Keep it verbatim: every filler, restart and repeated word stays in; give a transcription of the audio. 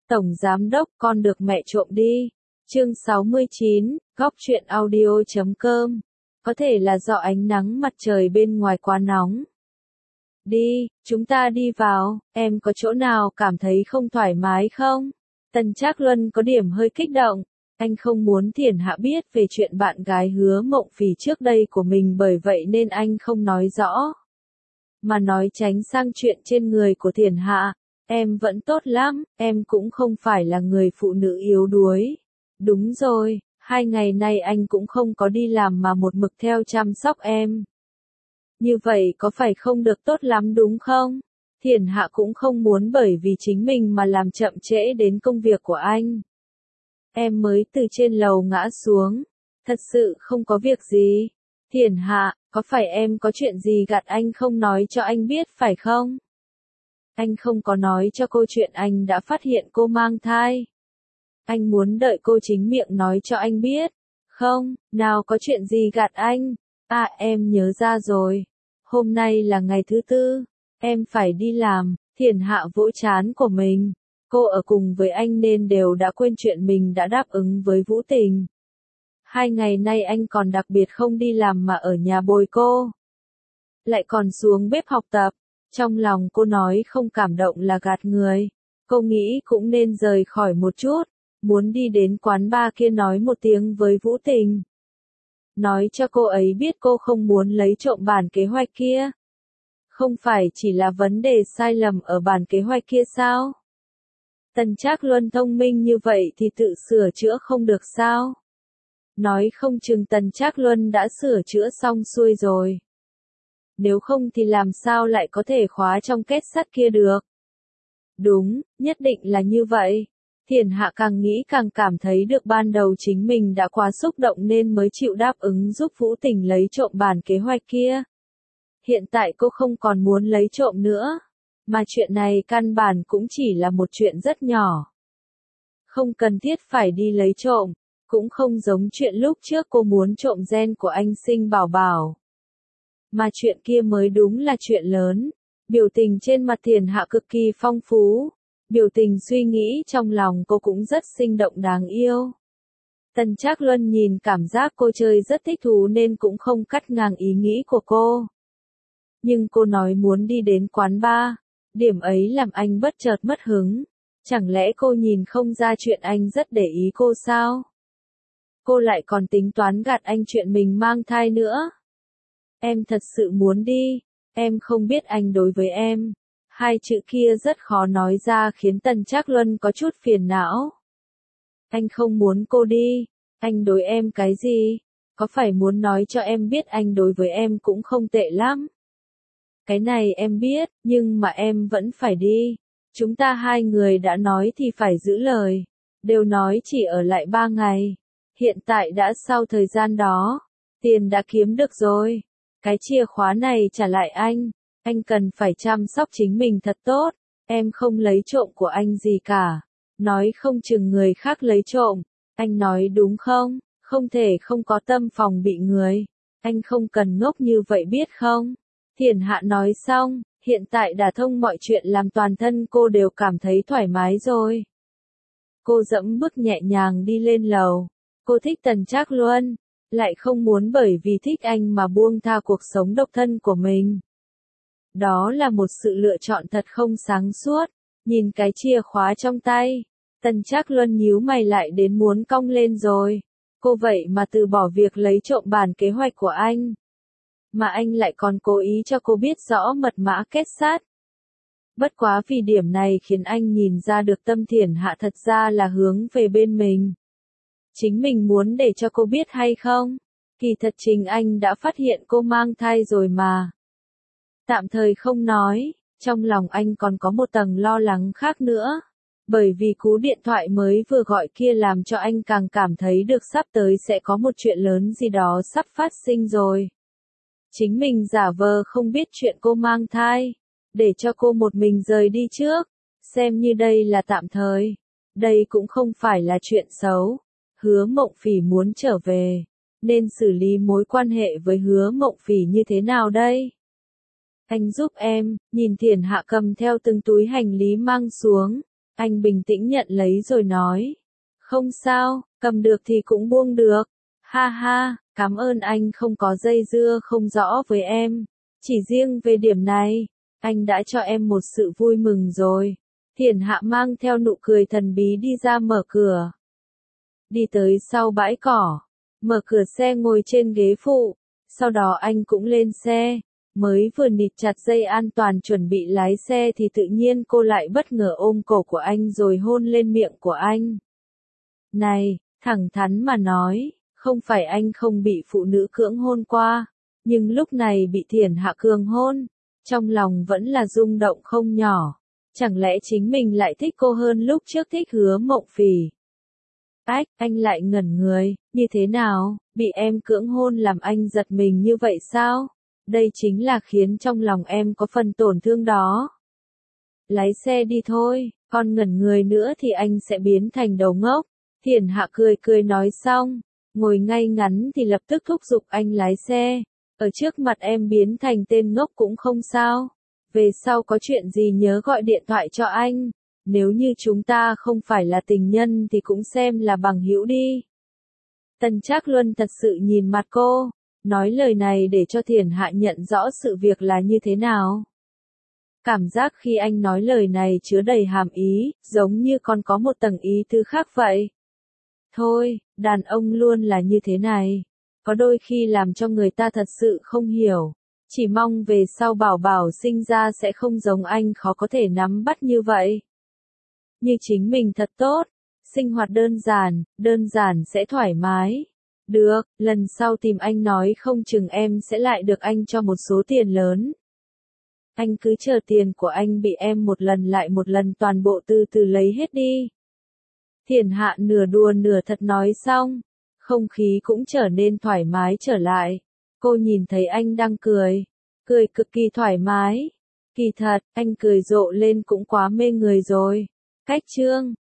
Tổng Giám Đốc, con được mẹ trộm đi. Chương sáu mươi chín, góc truyện audio chấm com. Có thể là do ánh nắng mặt trời bên ngoài quá nóng. Đi, chúng ta đi vào, em có chỗ nào cảm thấy không thoải mái không? Tần Trác Luân có điểm hơi kích động. Anh không muốn Thiển Hạ biết về chuyện bạn gái Hứa Mộng Phỉ trước đây của mình, bởi vậy nên anh không nói rõ. Mà nói tránh sang chuyện trên người của Thiển Hạ. Em vẫn tốt lắm, em cũng không phải là người phụ nữ yếu đuối. Đúng rồi, hai ngày nay anh cũng không có đi làm mà một mực theo chăm sóc em. Như vậy có phải không được tốt lắm đúng không? Thiển Hạ cũng không muốn bởi vì chính mình mà làm chậm trễ đến công việc của anh. Em mới từ trên lầu ngã xuống. Thật sự không có việc gì. Thiển Hạ, có phải em có chuyện gì gạt anh không nói cho anh biết phải không? Anh không có nói cho cô chuyện anh đã phát hiện cô mang thai. Anh muốn đợi cô chính miệng nói cho anh biết. Không, nào có chuyện gì gạt anh. À, em nhớ ra rồi. Hôm nay là ngày thứ tư. Em phải đi làm. Thiển Hạ vỗ trán của mình. Cô ở cùng với anh nên đều đã quên chuyện mình đã đáp ứng với Vũ Tình. Hai ngày nay anh còn đặc biệt không đi làm mà ở nhà bồi cô. Lại còn xuống bếp học tập. Trong lòng cô nói không cảm động là gạt người. Cô nghĩ cũng nên rời khỏi một chút. Muốn đi đến quán bar kia nói một tiếng với Vũ Tình. Nói cho cô ấy biết cô không muốn lấy trộm bản kế hoạch kia. Không phải chỉ là vấn đề sai lầm ở bản kế hoạch kia sao? Tần Trác Luân thông minh như vậy thì tự sửa chữa không được sao? Nói không chừng Tần Trác Luân đã sửa chữa xong xuôi rồi. Nếu không thì làm sao lại có thể khóa trong kết sắt kia được? Đúng, nhất định là như vậy. Thiển Hạ càng nghĩ càng cảm thấy được ban đầu chính mình đã quá xúc động nên mới chịu đáp ứng giúp Vũ Tình lấy trộm bản kế hoạch kia. Hiện tại cô không còn muốn lấy trộm nữa. Mà chuyện này căn bản cũng chỉ là một chuyện rất nhỏ. Không cần thiết phải đi lấy trộm. Cũng không giống chuyện lúc trước cô muốn trộm gen của anh sinh bảo bảo. Mà chuyện kia mới đúng là chuyện lớn. Biểu tình trên mặt Thiển Hạ cực kỳ phong phú. Biểu tình suy nghĩ trong lòng cô cũng rất sinh động đáng yêu. Tần Trác Luân nhìn cảm giác cô chơi rất thích thú nên cũng không cắt ngang ý nghĩ của cô. Nhưng cô nói muốn đi đến quán bar. Điểm ấy làm anh bất chợt mất hứng. Chẳng lẽ cô nhìn không ra chuyện anh rất để ý cô sao? Cô lại còn tính toán gạt anh chuyện mình mang thai nữa. Em thật sự muốn đi. Em không biết anh đối với em. Hai chữ kia rất khó nói ra khiến Tần Trác Luân có chút phiền não. Anh không muốn cô đi. Anh đối em cái gì? Có phải muốn nói cho em biết anh đối với em cũng không tệ lắm? Cái này em biết, nhưng mà em vẫn phải đi. Chúng ta hai người đã nói thì phải giữ lời. Đều nói chỉ ở lại ba ngày. Hiện tại đã sau thời gian đó. Tiền đã kiếm được rồi. Cái chìa khóa này trả lại anh. Anh cần phải chăm sóc chính mình thật tốt. Em không lấy trộm của anh gì cả. Nói không chừng người khác lấy trộm. Anh nói đúng không? Không thể không có tâm phòng bị người. Anh không cần ngốc như vậy biết không? Thiển Hạ nói xong, hiện tại đả thông mọi chuyện làm toàn thân cô đều cảm thấy thoải mái rồi. Cô dẫm bước nhẹ nhàng đi lên lầu. Cô thích Tần Trác Luân, lại không muốn bởi vì thích anh mà buông tha cuộc sống độc thân của mình. Đó là một sự lựa chọn thật không sáng suốt. Nhìn cái chìa khóa trong tay, Tần Trác Luân nhíu mày lại đến muốn cong lên rồi. Cô vậy mà từ bỏ việc lấy trộm bản kế hoạch của anh. Mà anh lại còn cố ý cho cô biết rõ mật mã kết sắt. Bất quá vì điểm này khiến anh nhìn ra được tâm Thiển Hạ thật ra là hướng về bên mình. Chính mình muốn để cho cô biết hay không? Kỳ thật chính anh đã phát hiện cô mang thai rồi mà. Tạm thời không nói, trong lòng anh còn có một tầng lo lắng khác nữa. Bởi vì cú điện thoại mới vừa gọi kia làm cho anh càng cảm thấy được sắp tới sẽ có một chuyện lớn gì đó sắp phát sinh rồi. Chính mình giả vờ không biết chuyện cô mang thai, để cho cô một mình rời đi trước, xem như đây là tạm thời. Đây cũng không phải là chuyện xấu. Hứa Mộng Phỉ muốn trở về, nên xử lý mối quan hệ với Hứa Mộng Phỉ như thế nào đây? Anh giúp em, nhìn Thiển Hạ cầm theo từng túi hành lý mang xuống. Anh bình tĩnh nhận lấy rồi nói. Không sao, cầm được thì cũng buông được. Ha ha, cảm ơn anh không có dây dưa không rõ với em. Chỉ riêng về điểm này, anh đã cho em một sự vui mừng rồi. Thiển Hạ mang theo nụ cười thần bí đi ra mở cửa. Đi tới sau bãi cỏ, mở cửa xe ngồi trên ghế phụ, sau đó anh cũng lên xe. Mới vừa nịt chặt dây an toàn chuẩn bị lái xe thì tự nhiên cô lại bất ngờ ôm cổ của anh rồi hôn lên miệng của anh. Này, thẳng thắn mà nói, không phải anh không bị phụ nữ cưỡng hôn qua, nhưng lúc này bị Thiển Hạ cường hôn, trong lòng vẫn là rung động không nhỏ. Chẳng lẽ chính mình lại thích cô hơn lúc trước thích Hứa Mộng Phỉ? Ách, anh lại ngẩn người, như thế nào, bị em cưỡng hôn làm anh giật mình như vậy sao? Đây chính là khiến trong lòng em có phần tổn thương đó. Lái xe đi thôi, còn ngẩn người nữa thì anh sẽ biến thành đầu ngốc. Thiển Hạ cười cười nói xong, ngồi ngay ngắn thì lập tức thúc giục anh lái xe. Ở trước mặt em biến thành tên ngốc cũng không sao. Về sau có chuyện gì nhớ gọi điện thoại cho anh. Nếu như chúng ta không phải là tình nhân thì cũng xem là bằng hữu đi. Tần Trác Luân thật sự nhìn mặt cô, nói lời này để cho Thiển Hạ nhận rõ sự việc là như thế nào. Cảm giác khi anh nói lời này chứa đầy hàm ý, giống như còn có một tầng ý tứ khác vậy. Thôi, đàn ông luôn là như thế này. Có đôi khi làm cho người ta thật sự không hiểu. Chỉ mong về sau bảo bảo sinh ra sẽ không giống anh khó có thể nắm bắt như vậy. Như chính mình thật tốt. Sinh hoạt đơn giản, đơn giản sẽ thoải mái. Được, lần sau tìm anh nói không chừng em sẽ lại được anh cho một số tiền lớn. Anh cứ chờ tiền của anh bị em một lần lại một lần toàn bộ từ từ lấy hết đi. Thiển Hạ nửa đùa nửa thật nói xong, không khí cũng trở nên thoải mái trở lại. Cô nhìn thấy anh đang cười, cười cực kỳ thoải mái. Kỳ thật, anh cười rộ lên cũng quá mê người rồi. Cách chương